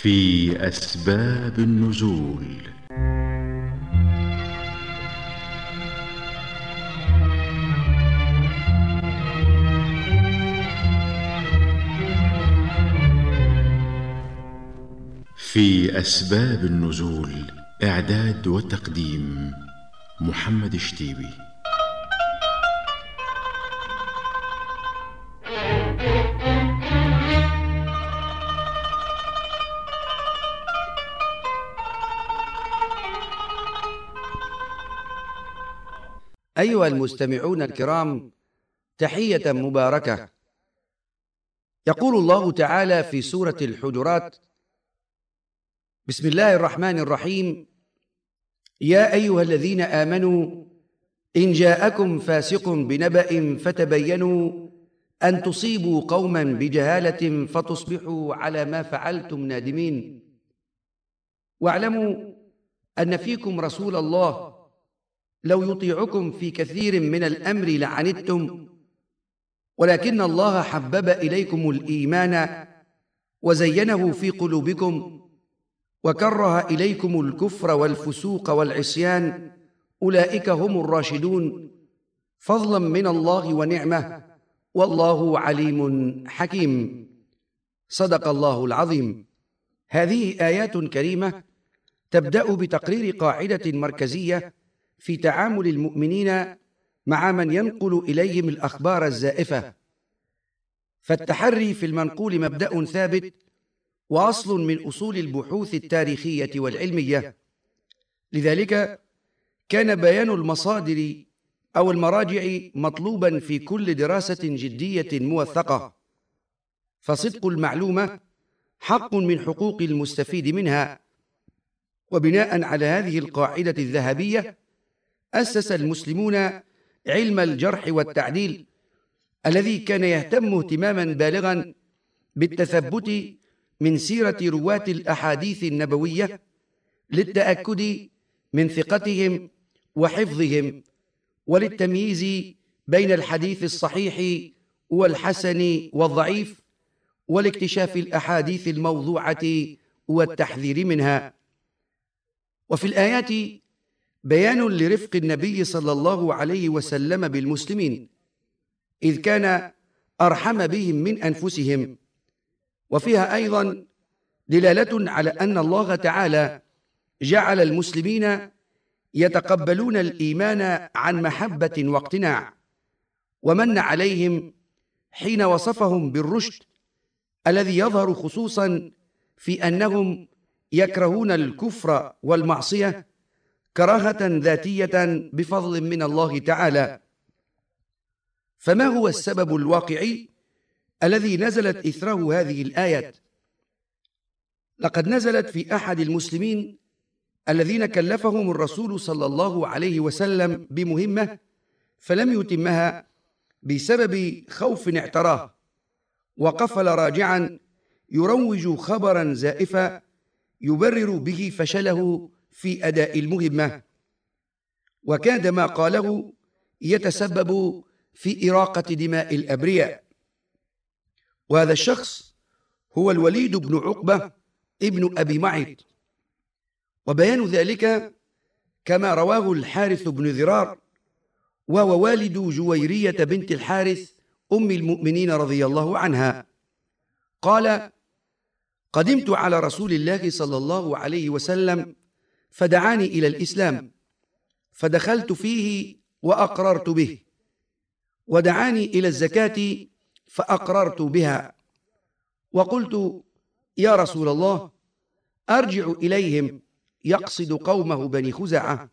في أسباب النزول. في أسباب النزول، إعداد وتقديم محمد الشتيبي. أيها المستمعون الكرام، تحية مباركة. يقول الله تعالى في سورة الحجرات: بسم الله الرحمن الرحيم، يا أيها الذين آمنوا إن جاءكم فاسق بنبأ فتبينوا أن تصيبوا قوما بجهالة فتصبحوا على ما فعلتم نادمين، واعلموا أن فيكم رسول الله لو يطيعكم في كثير من الأمر لعنتم، ولكن الله حبب إليكم الإيمان وزينه في قلوبكم وكره إليكم الكفر والفسوق والعصيان، أولئك هم الراشدون، فضلا من الله ونعمة، والله عليم حكيم. صدق الله العظيم. هذه آيات كريمة تبدأ بتقرير قاعدة مركزية في تعامل المؤمنين مع من ينقل إليهم الأخبار الزائفة، فالتحري في المنقول مبدأ ثابت وأصل من أصول البحوث التاريخية والعلمية. لذلك كان بيان المصادر أو المراجع مطلوبا في كل دراسة جدية موثقة، فصدق المعلومة حق من حقوق المستفيد منها. وبناء على هذه القاعدة الذهبية أسس المسلمون علم الجرح والتعديل، الذي كان يهتم اهتماما بالغا بالتثبت من سيرة رواة الأحاديث النبوية للتأكد من ثقتهم وحفظهم، وللتمييز بين الحديث الصحيح والحسن والضعيف، ولاكتشاف الأحاديث الموضوعة والتحذير منها. وفي الآيات بيان لرفق النبي صلى الله عليه وسلم بالمسلمين، إذ كان أرحم بهم من أنفسهم، وفيها أيضا دلالة على أن الله تعالى جعل المسلمين يتقبلون الإيمان عن محبة واقتناع، ومن عليهم حين وصفهم بالرشد الذي يظهر خصوصا في أنهم يكرهون الكفر والمعصية كراهة ذاتية بفضل من الله تعالى. فما هو السبب الواقعي الذي نزلت إثره هذه الآيات؟ لقد نزلت في أحد المسلمين الذين كلفهم الرسول صلى الله عليه وسلم بمهمة فلم يتمها بسبب خوف اعتراه، وقفل راجعا يروج خبرا زائفا يبرر به فشله في أداء المهمة، وكاد ما قاله يتسبب في إراقة دماء الأبرياء. وهذا الشخص هو الوليد بن عقبة ابن أبي معيط، وبيان ذلك كما رواه الحارث بن ذرار، وهو والد جويرية بنت الحارث أم المؤمنين رضي الله عنها، قال: قدمت على رسول الله صلى الله عليه وسلم فدعاني إلى الإسلام، فدخلت فيه وأقررت به، ودعاني إلى الزكاة فأقررت بها، وقلت: يا رسول الله، أرجع إليهم، يقصد قومه بني خزاعة،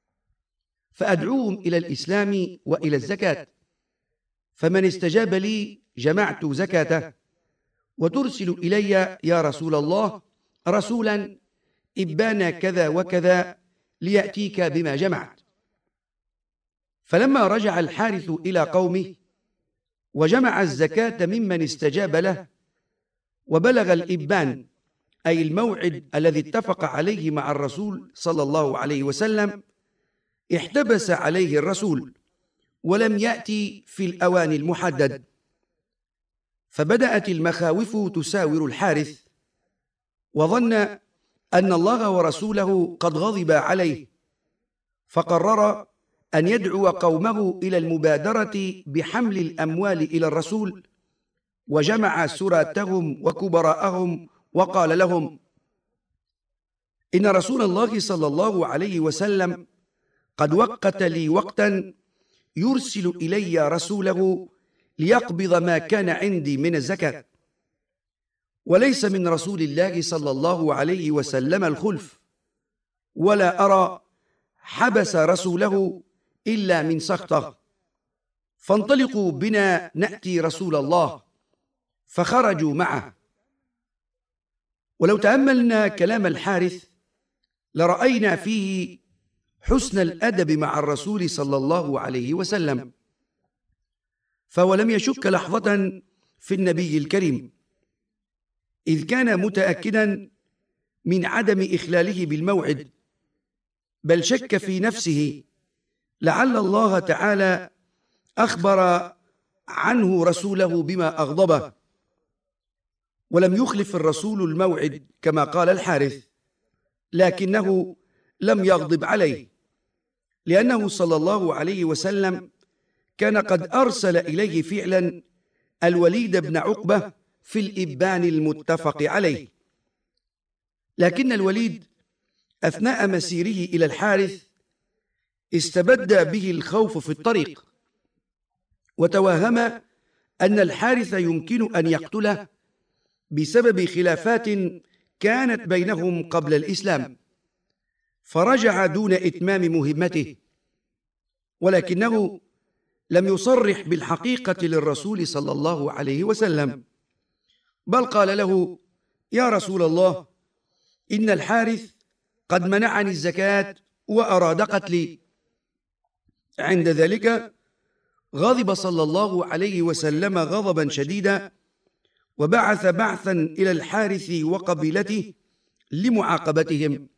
فأدعوهم إلى الإسلام وإلى الزكاة، فمن استجاب لي جمعت زكاته، وترسل إلي يا رسول الله رسولا إبان كذا وكذا ليأتيك بما جمعت. فلما رجع الحارث إلى قومه وجمع الزكاة ممن استجاب له، وبلغ الإبان أي الموعد الذي اتفق عليه مع الرسول صلى الله عليه وسلم، احتبس عليه الرسول ولم يأتي في الأوان المحدد، فبدأت المخاوف تساور الحارث، وظن أن الله ورسوله قد غضب عليه، فقرر أن يدعو قومه إلى المبادرة بحمل الأموال إلى الرسول، وجمع سراتهم وكبراءهم وقال لهم: إن رسول الله صلى الله عليه وسلم قد وقت لي وقتا يرسل إلي رسوله ليقبض ما كان عندي من الزكاة، وليس من رسول الله صلى الله عليه وسلم الخلف، ولا أرى حبس رسوله إلا من سخطه، فانطلقوا بنا نأتي رسول الله. فخرجوا معه. ولو تأملنا كلام الحارث لرأينا فيه حسن الأدب مع الرسول صلى الله عليه وسلم، فهو لم يشك لحظة في النبي الكريم، إذ كان متأكدا من عدم إخلاله بالموعد، بل شك في نفسه لعل الله تعالى أخبر عنه رسوله بما أغضبه، ولم يخلف الرسول الموعد كما قال الحارث، لكنه لم يغضب عليه، لأنه صلى الله عليه وسلم كان قد أرسل إليه فعلا الوليد بن عقبة في الإبان المتفق عليه. لكن الوليد أثناء مسيره إلى الحارث استبد به الخوف في الطريق، وتوهم أن الحارث يمكن أن يقتله بسبب خلافات كانت بينهم قبل الإسلام، فرجع دون إتمام مهمته، ولكنه لم يصرح بالحقيقة للرسول صلى الله عليه وسلم، بل قال له: يا رسول الله، إن الحارث قد منعني الزكاة وأراد قتلي. عند ذلك غضب صلى الله عليه وسلم غضبا شديدا، وبعث بعثا إلى الحارث وقبيلته لمعاقبتهم،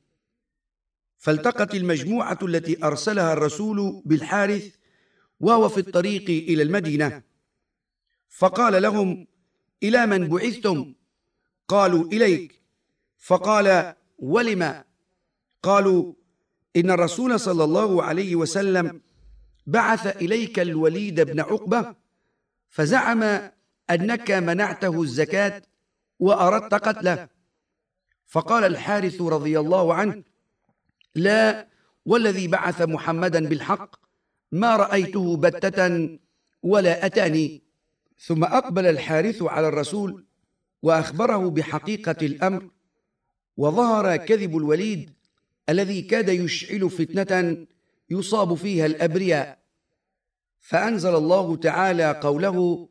فالتقت المجموعة التي أرسلها الرسول بالحارث وهو في الطريق إلى المدينة، فقال لهم: إلى من بعثتم؟ قالوا: إليك. فقال: ولم؟ قالوا: إن الرسول صلى الله عليه وسلم بعث إليك الوليد بن عقبة، فزعم أنك منعته الزكاة وأردت قتله. فقال الحارث رضي الله عنه: لا، والذي بعث محمدا بالحق ما رأيته بتة ولا أتاني. ثم أقبل الحارث على الرسول وأخبره بحقيقة الأمر، وظهر كذب الوليد الذي كاد يشعل فتنة يصاب فيها الأبرياء، فأنزل الله تعالى قوله: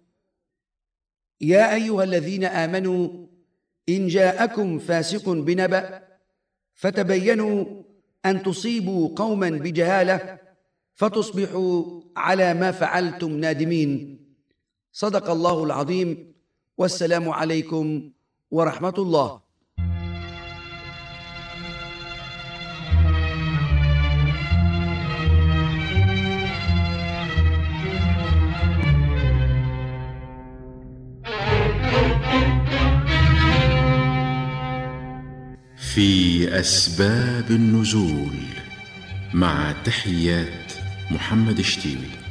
يا أيها الذين آمنوا إن جاءكم فاسق بنبأ فتبينوا أن تصيبوا قوما بجهالة فتصبحوا على ما فعلتم نادمين. صدق الله العظيم، والسلام عليكم ورحمة الله. في أسباب النزول، مع تحيات محمد شتيبي.